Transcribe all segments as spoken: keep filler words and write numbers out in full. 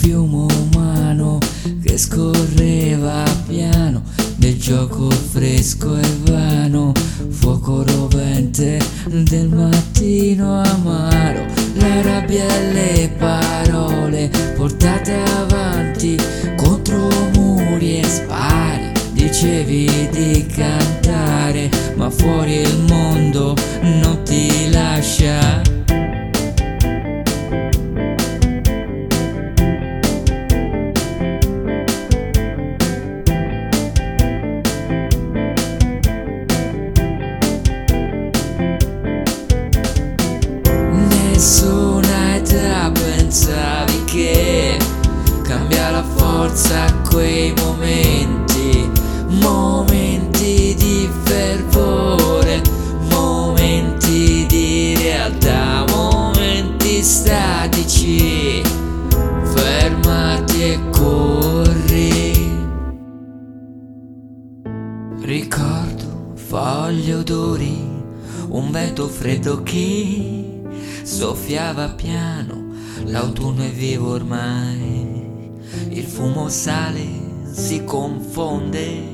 fiume umano che scorreva piano, del gioco fresco e vano, fuoco rovente del mattino amaro, la rabbia e le parole portate avanti contro muri e spari. Dicevi di cantare, ma fuori il mondo non ti lascia. Nessuna età pensavi che cambia la forza a quei momenti, momenti di fervore, momenti di realtà, momenti statici, fermati e corri. Ricordo foglie, odori, un vento freddo che soffiava piano, l'autunno è vivo ormai, il fumo sale, si confonde.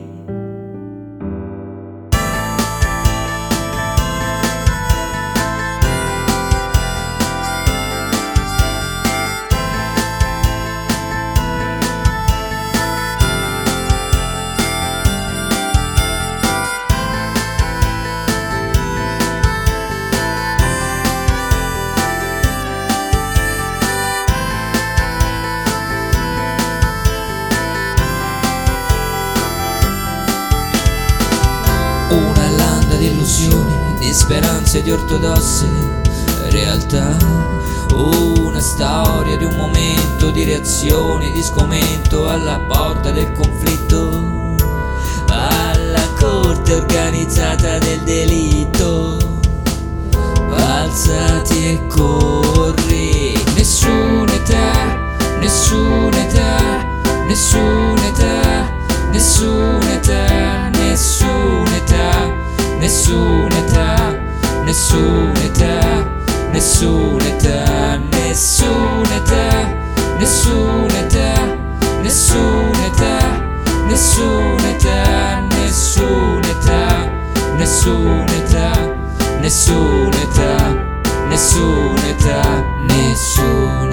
Una landa di illusioni, di speranze, di ortodosse realtà, una storia di un momento, di reazioni, di sgomento alla porta del conflitto, alla corte organizzata del delitto. Alzati e corri, nessuna età, nessuna età, nessuna età, nessuna età, nessuna età, nessuna età, nessuna età, nessuna età, nessuna età, nessuna età, nessuna età, nessuna età, nessuna età, nessuna età, nessuna età, nessuna età, nessuna